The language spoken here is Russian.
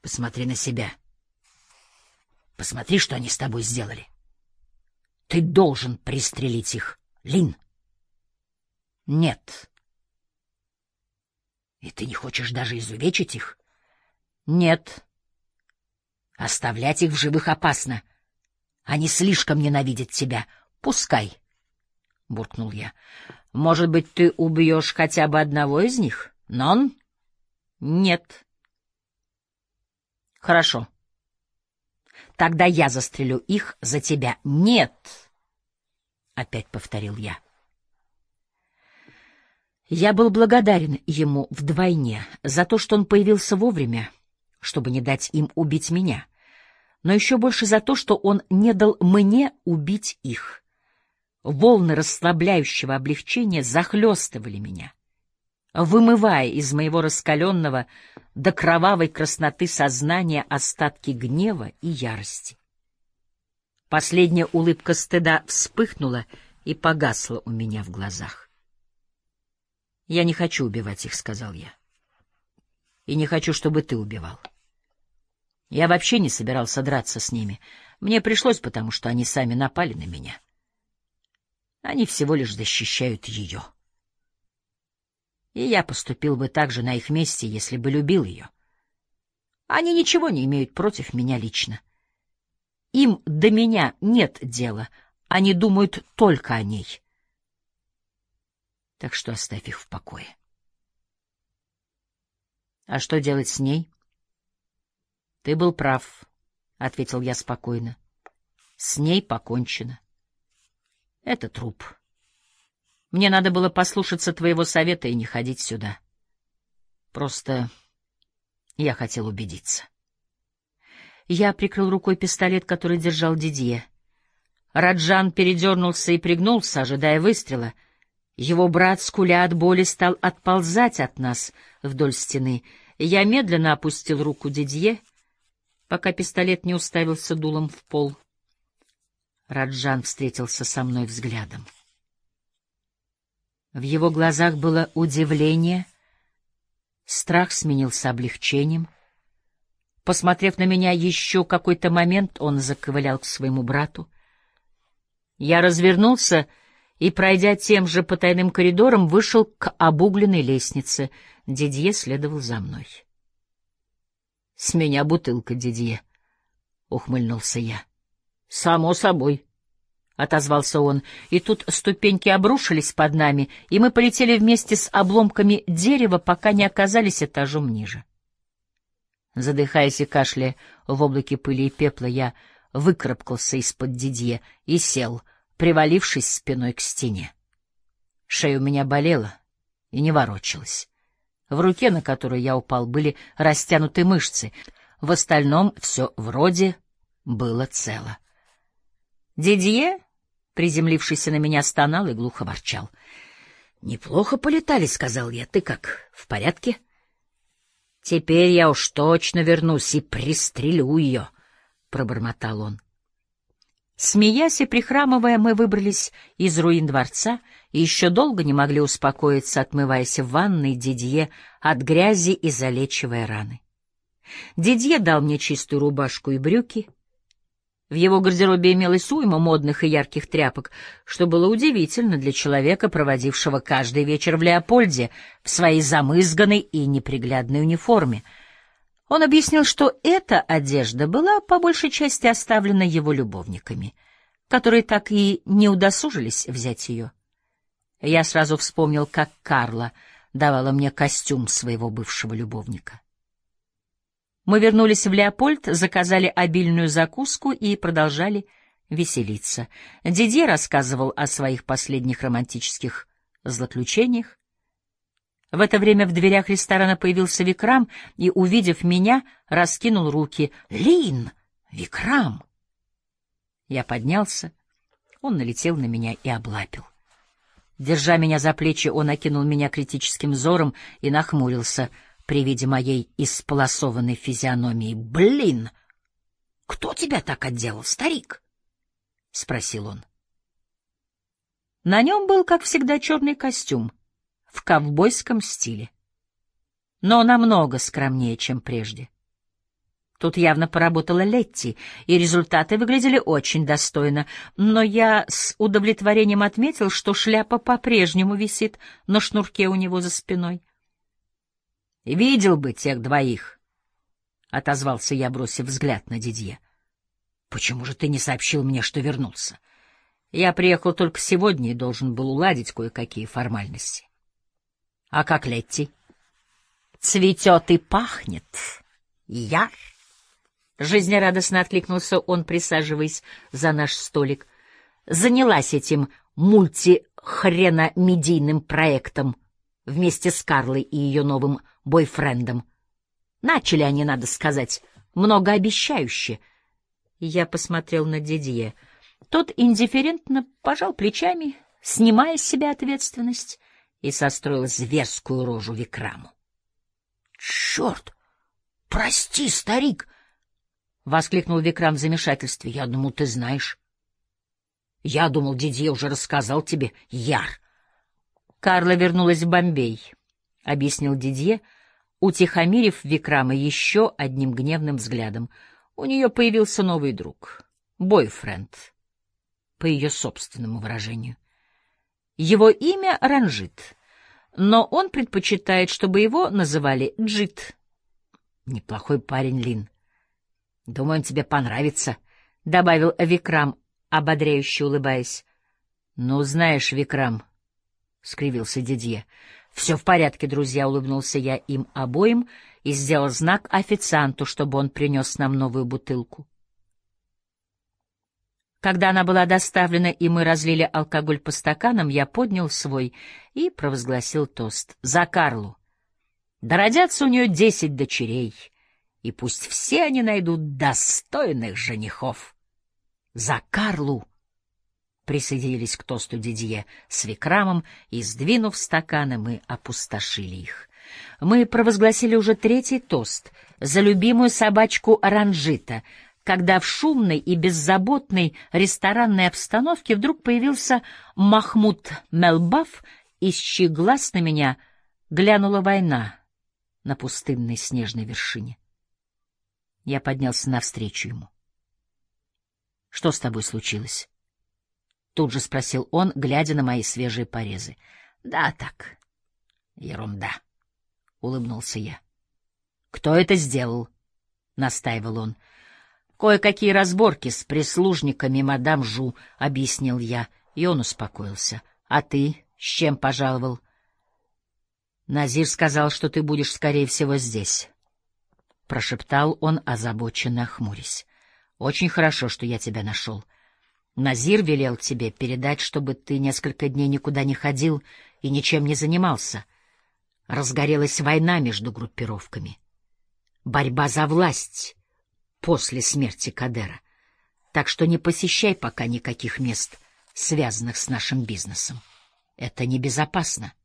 Посмотри на себя. Посмотри, что они с тобой сделали. Ты должен пристрелить их, Лин. Нет. И ты не хочешь даже изувечить их? Нет. Оставлять их в живых опасно. Они слишком ненавидят тебя. Пускай, — буркнул я. Может быть, ты убьешь хотя бы одного из них? Нон? Нет. Хорошо. Тогда я застрелю их за тебя. Нет, — опять повторил я. Я был благодарен ему вдвойне за то, что он появился вовремя, чтобы не дать им убить меня, но еще больше за то, что он не дал мне убить их. Волны расслабляющего облегчения захлестывали меня, вымывая из моего раскаленного до кровавой красноты сознания остатки гнева и ярости. Последняя улыбка стыда вспыхнула и погасла у меня в глазах. «Я не хочу убивать их», — сказал я. «И не хочу, чтобы ты убивал. Я вообще не собирался драться с ними. Мне пришлось, потому что они сами напали на меня. Они всего лишь защищают ее. И я поступил бы так же на их месте, если бы любил ее. Они ничего не имеют против меня лично. Им до меня нет дела, они думают только о ней. Так что оставь их в покое. А что делать с ней? Ты был прав, — ответил я спокойно. С ней покончено. Это труп. Мне надо было послушаться твоего совета и не ходить сюда. Просто я хотел убедиться. Я прикрыл рукой пистолет, который держал Дидье. Раджан передернулся и пригнулся, ожидая выстрела. Его брат, скуля от боли, стал отползать от нас вдоль стены. Я медленно опустил руку Дидье, пока пистолет не уставился дулом в пол. Раджан встретился со мной взглядом. В его глазах было удивление, страх сменился облегчением. Посмотрев на меня еще какой-то момент, он заковылял к своему брату. Я развернулся и, пройдя тем же потайным коридором, вышел к обугленной лестнице. Дидье следовал за мной. — С меня бутылка, Дидье, — ухмыльнулся я. — Само собой, — отозвался он, и тут ступеньки обрушились под нами, и мы полетели вместе с обломками дерева, пока не оказались этажом ниже. Задыхаясь и кашляя в облаке пыли и пепла, я выкарабкался из-под Дидье и сел, привалившись спиной к стене. Шея у меня болела и не ворочалась. В руке, на которую я упал, были растянуты мышцы. В остальном все вроде было цело. Дидье, приземлившийся на меня, стонал и глухо ворчал. — Неплохо полетали, — сказал я. — Ты как, в порядке? — Теперь я уж точно вернусь и пристрелю ее, — пробормотал он. Смеясь и прихрамывая, мы выбрались из руин дворца и еще долго не могли успокоиться, отмываясь в ванной Дидье от грязи и залечивая раны. Дидье дал мне чистую рубашку и брюки. В его гардеробе имелось уйма модных и ярких тряпок, что было удивительно для человека, проводившего каждый вечер в Леопольде в своей замызганной и неприглядной униформе. Он объяснил, что эта одежда была по большей части оставлена его любовниками, которые так и не удосужились взять ее. Я сразу вспомнил, как Карла давала мне костюм своего бывшего любовника. Мы вернулись в Леопольд, заказали обильную закуску и продолжали веселиться. Дидье рассказывал о своих последних романтических злоключениях. В это время в дверях ресторана появился Викрам и, увидев меня, раскинул руки. «Лин! Викрам!» Я поднялся, он налетел на меня и облапил. Держа меня за плечи, он окинул меня критическим взором и нахмурился при виде моей исполосованной физиономии. «Блин! Кто тебя так отделал, старик?» — спросил он. На нем был, как всегда, черный костюм в ковбойском стиле, но намного скромнее, чем прежде. Тут явно поработала Летти, и результаты выглядели очень достойно, но я с удовлетворением отметил, что шляпа по-прежнему висит на шнурке у него за спиной. «Видел бы тех двоих», — отозвался я, бросив взгляд на Дидье. «Почему же ты не сообщил мне, что вернулся? Я приехал только сегодня и должен был уладить кое-какие формальности». «А как Летти?» «Цветет и пахнет. Яр». Жизнерадостно откликнулся он, присаживаясь за наш столик. Занялась этим мультихреномедийным проектом вместе с Карлой и ее новым бойфрендом. Начали они, надо сказать, многообещающе. Я посмотрел на Дидье. Тот индифферентно пожал плечами, снимая с себя ответственность, и состроил зверскую рожу Викраму. — Черт! Прости, старик! — воскликнул Викрам в замешательстве. — Я думал, ты знаешь. — Я думал, Дидье уже рассказал тебе, Яр. — Карла вернулась в Бомбей, — объяснил Дидье, утихомирив Викрама еще одним гневным взглядом. У нее появился новый друг, бойфренд, по ее собственному выражению. Его имя Ранжит, но он предпочитает, чтобы его называли Джит. Неплохой парень, Лин. Думаю, он тебе понравится, — добавил Викрам, ободряюще улыбаясь. — Ну, знаешь, Викрам, — скривился Дидье. — Все в порядке, друзья, — улыбнулся я им обоим и сделал знак официанту, чтобы он принес нам новую бутылку. Когда она была доставлена и мы разлили алкоголь по стаканам, я поднял свой и провозгласил тост. За Карлу. Да родятся у нее 10 дочерей, и пусть все они найдут достойных женихов. За Карлу! Присоединились к тосту Дидье с Викрамом, и, сдвинув стаканы, мы опустошили их. Мы провозгласили уже третий тост за любимую собачку Ранжита, когда в шумной и беззаботной ресторанной обстановке вдруг появился Махмуд Мелбаф, из чьих глаз на меня глянула война на пустынной снежной вершине. Я поднялся навстречу ему. — Что с тобой случилось? — тут же спросил он, глядя на мои свежие порезы. — Да, так. — Ерунда, — улыбнулся я. — Кто это сделал? — настаивал он. — Кое-какие разборки с прислужниками мадам Жу, — объяснил я, и он успокоился. — А ты с чем пожаловал? — Назир сказал, что ты будешь, скорее всего, здесь, — прошептал он, озабоченно хмурясь. — Очень хорошо, что я тебя нашел. Назир велел тебе передать, чтобы ты несколько дней никуда не ходил и ничем не занимался. Разгорелась война между группировками. Борьба за власть после смерти Кадера. Так что не посещай пока никаких мест, связанных с нашим бизнесом. Это небезопасно.